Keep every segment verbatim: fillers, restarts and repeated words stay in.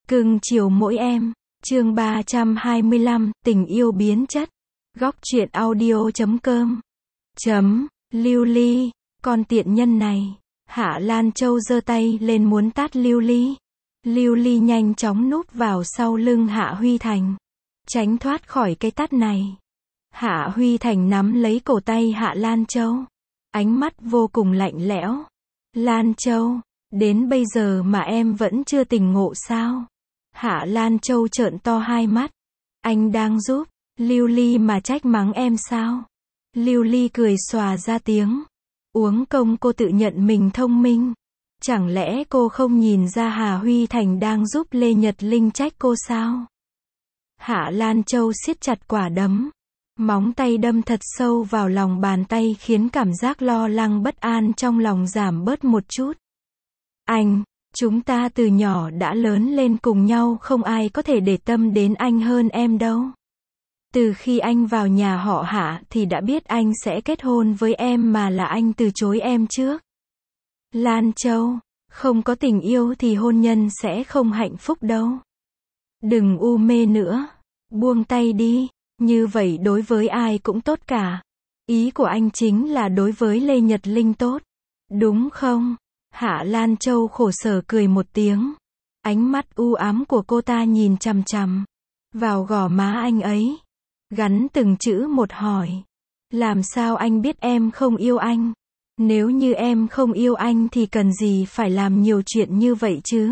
Cưng chiều mỗi em. Chương ba trăm hai mươi lăm, tình yêu biến chất. Góc truyện audio chấm com. Chấm, Lưu Ly, con tiện nhân này. Hạ Lan Châu giơ tay lên muốn tát Lưu Ly. Lưu Ly nhanh chóng núp vào sau lưng Hạ Huy Thành, tránh thoát khỏi cái tát này. Hạ Huy Thành nắm lấy cổ tay Hạ Lan Châu, ánh mắt vô cùng lạnh lẽo. Lan Châu, đến bây giờ mà em vẫn chưa tỉnh ngộ sao? Hạ Lan Châu trợn to hai mắt. Anh đang giúp Lưu Ly mà trách mắng em sao? Lưu Ly cười xòa ra tiếng. Uống công cô tự nhận mình thông minh. Chẳng lẽ cô không nhìn ra Hà Huy Thành đang giúp Lê Nhật Linh trách cô sao? Hạ Lan Châu siết chặt quả đấm. Móng tay đâm thật sâu vào lòng bàn tay khiến cảm giác lo lắng bất an trong lòng giảm bớt một chút. Anh, chúng ta từ nhỏ đã lớn lên cùng nhau, không ai có thể để tâm đến anh hơn em đâu. Từ khi anh vào nhà họ Hạ thì đã biết anh sẽ kết hôn với em, mà là anh từ chối em trước. Lan Châu, không có tình yêu thì hôn nhân sẽ không hạnh phúc đâu. Đừng u mê nữa. Buông tay đi. Như vậy đối với ai cũng tốt cả. Ý của anh chính là đối với Lê Nhật Linh tốt, đúng không? Hạ Lan Châu khổ sở cười một tiếng. Ánh mắt u ám của cô ta nhìn chằm chằm vào gò má anh ấy, gắn từng chữ một hỏi. Làm sao anh biết em không yêu anh? Nếu như em không yêu anh thì cần gì phải làm nhiều chuyện như vậy chứ?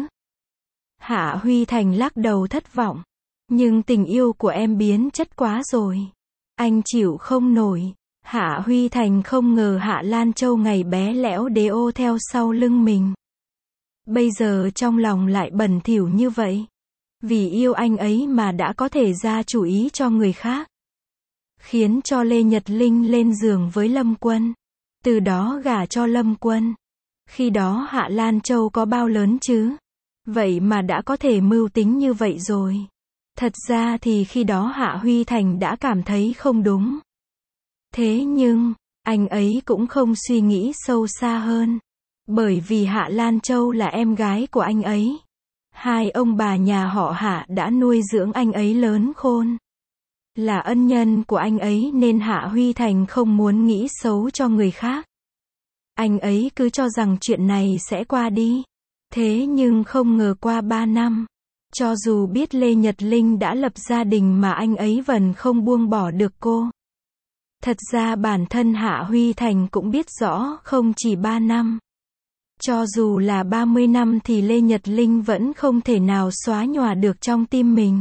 Hạ Huy Thành lắc đầu thất vọng. Nhưng tình yêu của em biến chất quá rồi. Anh chịu không nổi. Hạ Huy Thành không ngờ Hạ Lan Châu ngày bé lẽo đế ô theo sau lưng mình, bây giờ trong lòng lại bẩn thỉu như vậy. Vì yêu anh ấy mà đã có thể ra chủ ý cho người khác, khiến cho Lê Nhật Linh lên giường với Lâm Quân, từ đó gả cho Lâm Quân. Khi đó Hạ Lan Châu có bao lớn chứ? Vậy mà đã có thể mưu tính như vậy rồi. Thật ra thì khi đó Hạ Huy Thành đã cảm thấy không đúng. Thế nhưng, anh ấy cũng không suy nghĩ sâu xa hơn. Bởi vì Hạ Lan Châu là em gái của anh ấy. Hai ông bà nhà họ Hạ đã nuôi dưỡng anh ấy lớn khôn. Là ân nhân của anh ấy nên Hạ Huy Thành không muốn nghĩ xấu cho người khác. Anh ấy cứ cho rằng chuyện này sẽ qua đi. Thế nhưng không ngờ qua ba năm, cho dù biết Lê Nhật Linh đã lập gia đình mà anh ấy vẫn không buông bỏ được cô. Thật ra bản thân Hạ Huy Thành cũng biết rõ không chỉ ba năm. Cho dù là ba mươi năm thì Lê Nhật Linh vẫn không thể nào xóa nhòa được trong tim mình.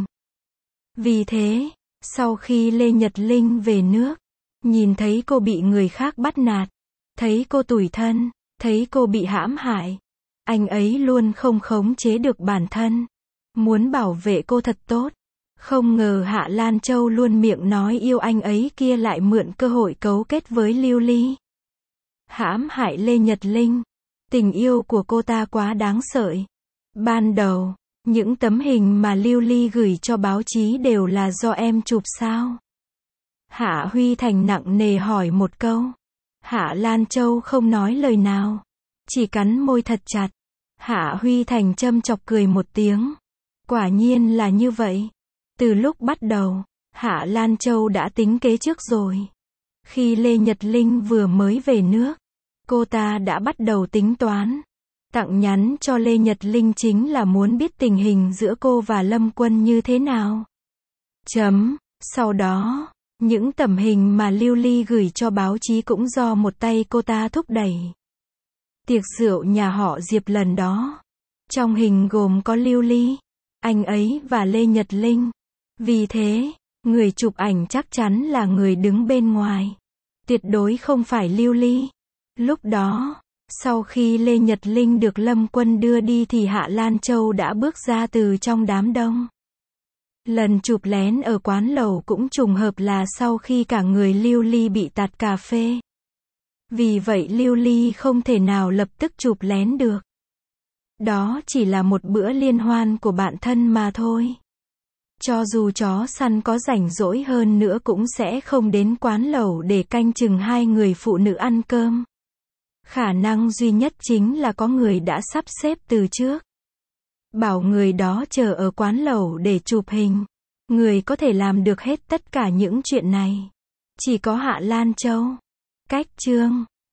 Vì thế, sau khi Lê Nhật Linh về nước, nhìn thấy cô bị người khác bắt nạt, thấy cô tủi thân, thấy cô bị hãm hại, anh ấy luôn không khống chế được bản thân, muốn bảo vệ cô thật tốt. Không ngờ Hạ Lan Châu luôn miệng nói yêu anh ấy kia lại mượn cơ hội cấu kết với Lưu Ly, hãm hại Lê Nhật Linh. Tình yêu của cô ta quá đáng sợ. Ban đầu, những tấm hình mà Lưu Ly gửi cho báo chí đều là do em chụp sao? Hạ Huy Thành nặng nề hỏi một câu. Hạ Lan Châu không nói lời nào, chỉ cắn môi thật chặt. Hạ Huy Thành châm chọc cười một tiếng. Quả nhiên là như vậy. Từ lúc bắt đầu, Hạ Lan Châu đã tính kế trước rồi. Khi Lê Nhật Linh vừa mới về nước, cô ta đã bắt đầu tính toán. Tặng nhắn cho Lê Nhật Linh chính là muốn biết tình hình giữa cô và Lâm Quân như thế nào. Chấm. Sau đó, những tấm hình mà Lưu Ly gửi cho báo chí cũng do một tay cô ta thúc đẩy. Tiệc rượu nhà họ Diệp lần đó, trong hình gồm có Lưu Ly, anh ấy và Lê Nhật Linh. Vì thế, người chụp ảnh chắc chắn là người đứng bên ngoài. Tuyệt đối không phải Lưu Ly. Lúc đó, sau khi Lê Nhật Linh được Lâm Quân đưa đi thì Hạ Lan Châu đã bước ra từ trong đám đông. Lần chụp lén ở quán lẩu cũng trùng hợp là sau khi cả người Lưu Ly bị tạt cà phê. Vì vậy Lưu Ly không thể nào lập tức chụp lén được. Đó chỉ là một bữa liên hoan của bạn thân mà thôi. Cho dù chó săn có rảnh rỗi hơn nữa cũng sẽ không đến quán lẩu để canh chừng hai người phụ nữ ăn cơm. Khả năng duy nhất chính là có người đã sắp xếp từ trước. bảo người đó chờ ở quán lẩu để chụp hình. Người có thể làm được hết tất cả những chuyện này chỉ có Hạ Lan Châu. Cách chương